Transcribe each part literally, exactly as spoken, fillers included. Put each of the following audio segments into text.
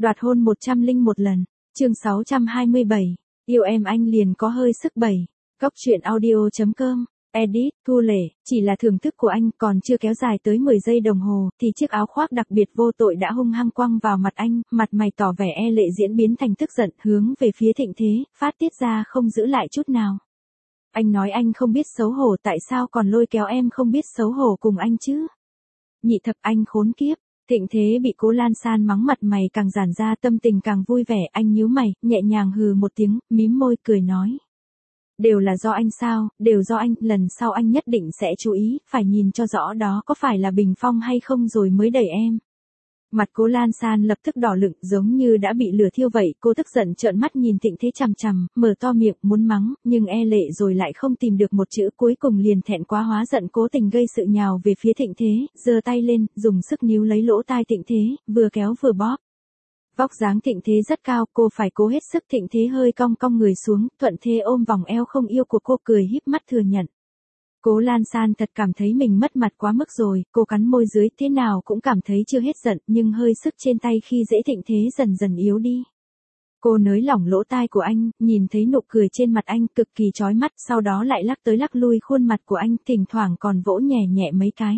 Đoạt hôn một trăm lẻ một lần. Chương sáu trăm hai mươi bảy. Yêu em anh liền có hơi sức bảy. Góc truyện audio chấm com. Edit, Thu Lệ, chỉ là thưởng thức của anh còn chưa kéo dài tới mười giây đồng hồ, thì chiếc áo khoác đặc biệt vô tội đã hung hăng quăng vào mặt anh, mặt mày tỏ vẻ e lệ diễn biến thành tức giận, hướng về phía Thịnh Thế, phát tiết ra không giữ lại chút nào. Anh nói anh không biết xấu hổ, tại sao còn lôi kéo em không biết xấu hổ cùng anh chứ? Nhị thập, anh khốn kiếp. Thịnh Thế bị Cố Lan San mắng mặt mày càng giãn ra, tâm tình càng vui vẻ, anh nhíu mày, nhẹ nhàng hừ một tiếng, mím môi cười nói. Đều là do anh sao, đều do anh, lần sau anh nhất định sẽ chú ý, phải nhìn cho rõ đó có phải là bình phong hay không rồi mới đẩy em. Mặt Cố Lan San lập tức đỏ lựng, giống như đã bị lửa thiêu vậy, cô tức giận trợn mắt nhìn Thịnh Thế chằm chằm, mở to miệng muốn mắng, nhưng e lệ rồi lại không tìm được một chữ, cuối cùng liền thẹn quá hóa giận, cố tình gây sự nhào về phía Thịnh Thế, giơ tay lên, dùng sức níu lấy lỗ tai Thịnh Thế, vừa kéo vừa bóp. Vóc dáng Thịnh Thế rất cao, cô phải cố hết sức. Thịnh Thế hơi cong cong người xuống, thuận thế ôm vòng eo không yêu của cô, cười híp mắt thừa nhận. Cố Lan San thật cảm thấy mình mất mặt quá mức rồi, cô cắn môi dưới, thế nào cũng cảm thấy chưa hết giận, nhưng hơi sức trên tay khi dễ Thịnh Thế dần dần yếu đi. Cô nới lỏng lỗ tai của anh, nhìn thấy nụ cười trên mặt anh cực kỳ chói mắt, sau đó lại lắc tới lắc lui khuôn mặt của anh, thỉnh thoảng còn vỗ nhẹ nhẹ mấy cái.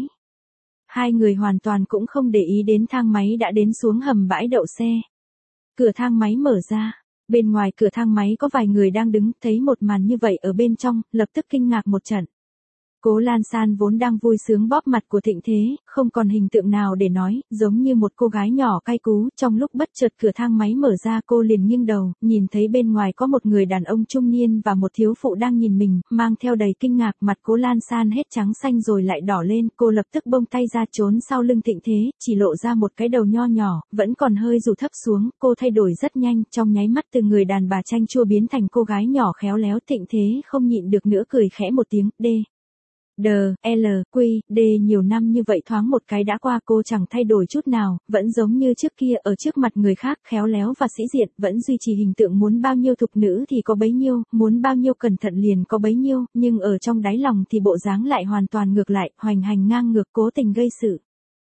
Hai người hoàn toàn cũng không để ý đến thang máy đã đến xuống hầm bãi đậu xe. Cửa thang máy mở ra, bên ngoài cửa thang máy có vài người đang đứng, thấy một màn như vậy ở bên trong, lập tức kinh ngạc một trận. Cố Lan San vốn đang vui sướng bóp mặt của Thịnh Thế, không còn hình tượng nào để nói, giống như một cô gái nhỏ cay cú, trong lúc bất chợt cửa thang máy mở ra cô liền nghiêng đầu, nhìn thấy bên ngoài có một người đàn ông trung niên và một thiếu phụ đang nhìn mình, mang theo đầy kinh ngạc, mặt Cố Lan San hết trắng xanh rồi lại đỏ lên, cô lập tức buông tay ra trốn sau lưng Thịnh Thế, chỉ lộ ra một cái đầu nho nhỏ, vẫn còn hơi rủ thấp xuống, cô thay đổi rất nhanh, trong nháy mắt từ người đàn bà chanh chua biến thành cô gái nhỏ khéo léo. Thịnh Thế không nhịn được nữa cười khẽ một tiếng, đê. D, L, Q, D nhiều năm như vậy thoáng một cái đã qua, cô chẳng thay đổi chút nào, vẫn giống như trước kia, ở trước mặt người khác khéo léo và sĩ diện, vẫn duy trì hình tượng muốn bao nhiêu thục nữ thì có bấy nhiêu, muốn bao nhiêu cẩn thận liền có bấy nhiêu, nhưng ở trong đáy lòng thì bộ dáng lại hoàn toàn ngược lại, hoành hành ngang ngược, cố tình gây sự.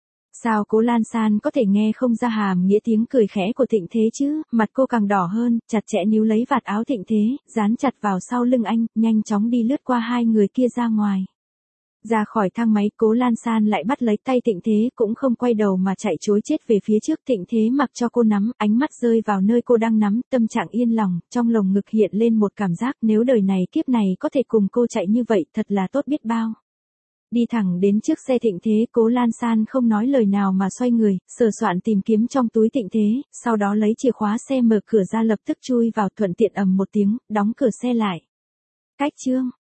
Sao Cố Lan San có thể nghe không ra hàm nghĩa tiếng cười khẽ của Thịnh Thế chứ? Mặt cô càng đỏ hơn, chặt chẽ níu lấy vạt áo Thịnh Thế, dán chặt vào sau lưng anh, nhanh chóng đi lướt qua hai người kia ra ngoài. Ra khỏi thang máy, Cố Lan San lại bắt lấy tay Thịnh Thế, cũng không quay đầu mà chạy trối chết về phía trước. Thịnh Thế mặc cho cô nắm, ánh mắt rơi vào nơi cô đang nắm, tâm trạng yên lòng, trong lồng ngực hiện lên một cảm giác nếu đời này kiếp này có thể cùng cô chạy như vậy, thật là tốt biết bao. Đi thẳng đến trước xe Thịnh Thế, Cố Lan San không nói lời nào mà xoay người, sờ soạn tìm kiếm trong túi Thịnh Thế, sau đó lấy chìa khóa xe mở cửa ra, lập tức chui vào, thuận tiện ầm một tiếng, đóng cửa xe lại. Cách chương